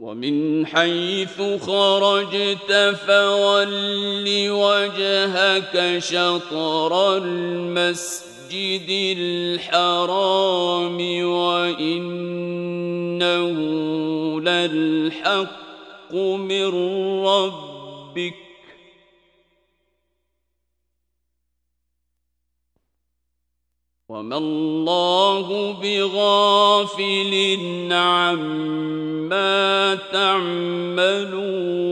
ومن حيث خرجت فول وجهك شطر المسجد الحرام وإنه للحق من ربك وما الله بغافل عما تعملون